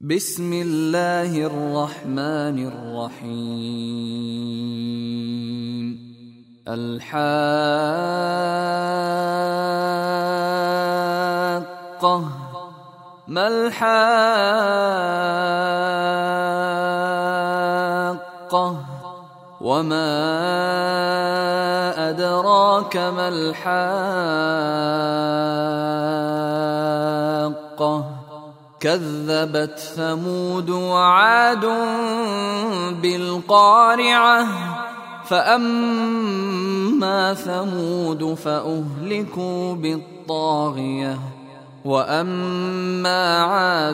بسم الله الرحمن الرحيم. الحاقة ما الحاقة وما أدراك ما الحاقة كذبت ثمود وعاد بالقارعة فأما ثمود فأهلكوا بالطاغية وأما عاد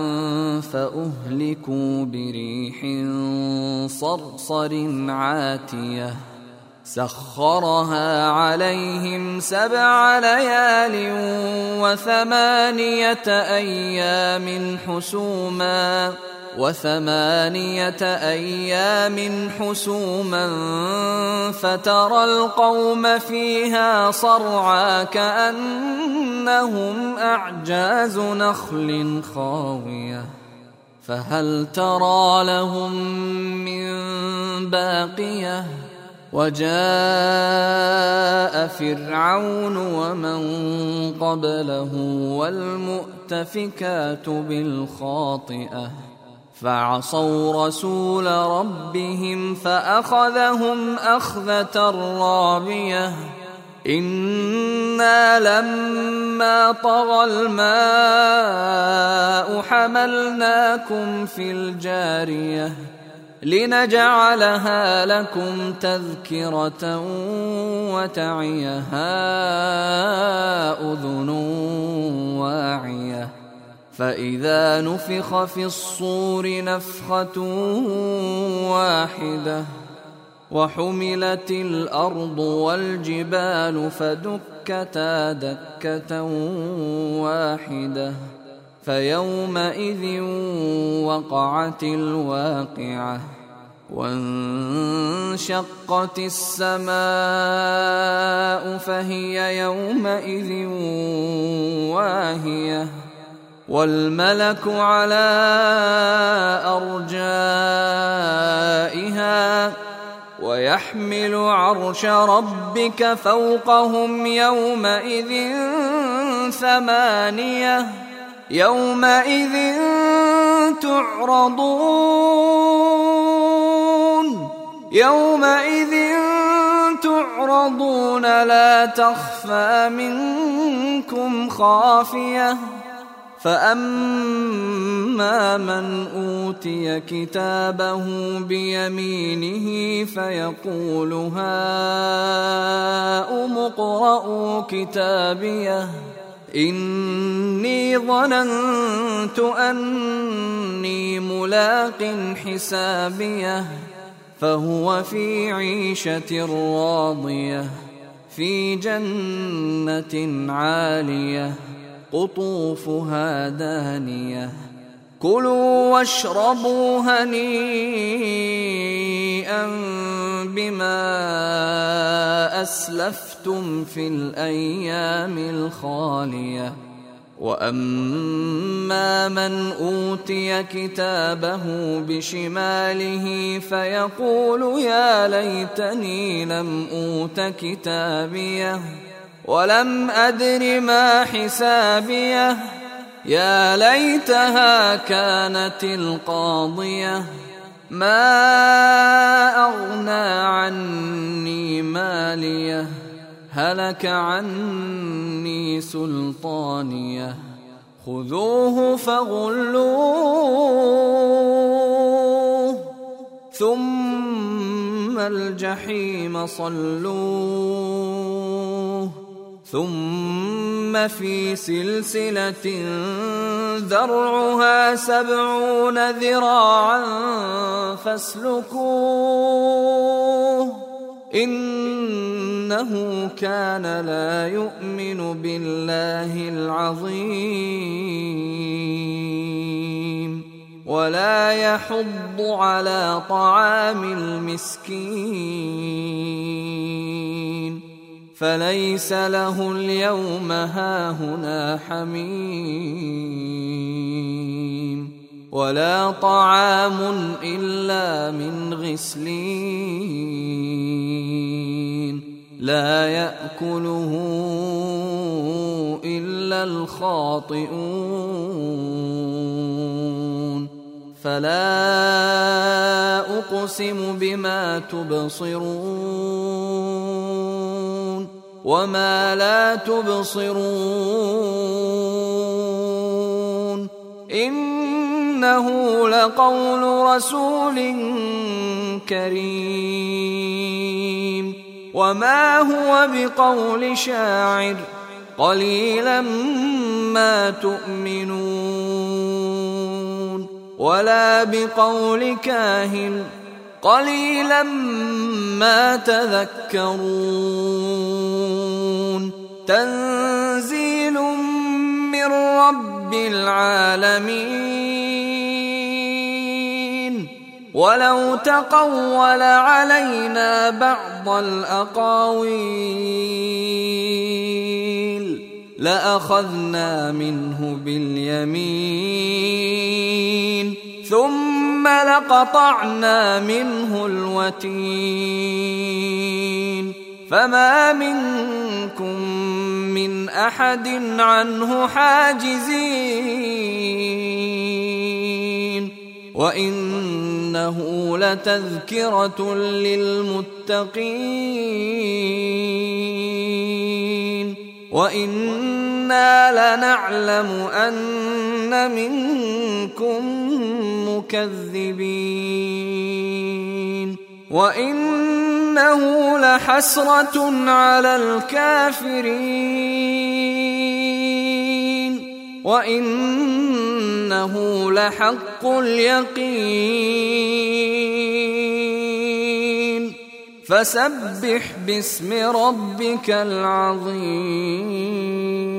فأهلكوا بريح صرصر عاتية سخرها عليهم 7 ليال و8 أيام حسوما فترى القوم فيها صرعى كأنهم أعجاز نخل خاوية فهل ترى لهم من باقية وجاء فرعون ومن قبله والمؤتفكات بالخاطئة فعصوا رسول ربهم فأخذهم أخذة رابية إنا لما طغى الماء حملناكم في الجارية لنجعلها لكم تذكرة وتعيها أذن واعية فإذا نفخ في الصور نفخة واحدة وحملت الأرض والجبال فدكتا دكة واحدة فيومئذ وقعت الواقعة وانشقت السماء فهي يومئذ واهية والملك على أرجائها ويحمل عرش ربك فوقهم يومئذ 8 يومئذ تعرضون لا تخفى منكم خافية فأما من أوتي كتابه بيمينه فيقول هاؤم اقرءوا كتابيه إني ظننت أني ملاق حسابيه فهو في عيشة راضية في جنة عالية قطوفها دانية كلوا واشربوا هنيئا بما أسلفتم في الأيام الخالية وأما من أوتي كتابه بشماله فيقول يا ليتني لم أوت كتابيه ولم أدر ما حسابيه يا ليتها كانت القاضية ما أغنى عني ماليه هلك عني سلطانيه خذوه فغلوه ثم الجحيم صلوه ثم في سلسلة ذرعها 70 ذراعا فاسلكوه إنه كان لا يؤمن بالله العظيم ولا يحض على طعام المسكين فليس له اليوم هاهنا حميم ولا طعام إلا من غسلين لا يأكله إلا الخاطئون فلا أقسم بما تبصرون وما لا تبصرون إنه لقول رسول كريم وما هو بقول شاعر قليلا ما تؤمنون ولا بقول كاهن قليلا ما تذكرون تنزيل من رب العالمين ولو تقول علينا بعض الأقاويل لأخذنا منه باليمين ثم لقطعنا منه الوتين فما منكم من أحد عنه حاجزين وإنه لتذكرة للمتقين وإنا لنعلم أن منكم مكذبين وإنه لحسرة على الكافرين وإنه لحق اليقين فسبح باسم ربك العظيم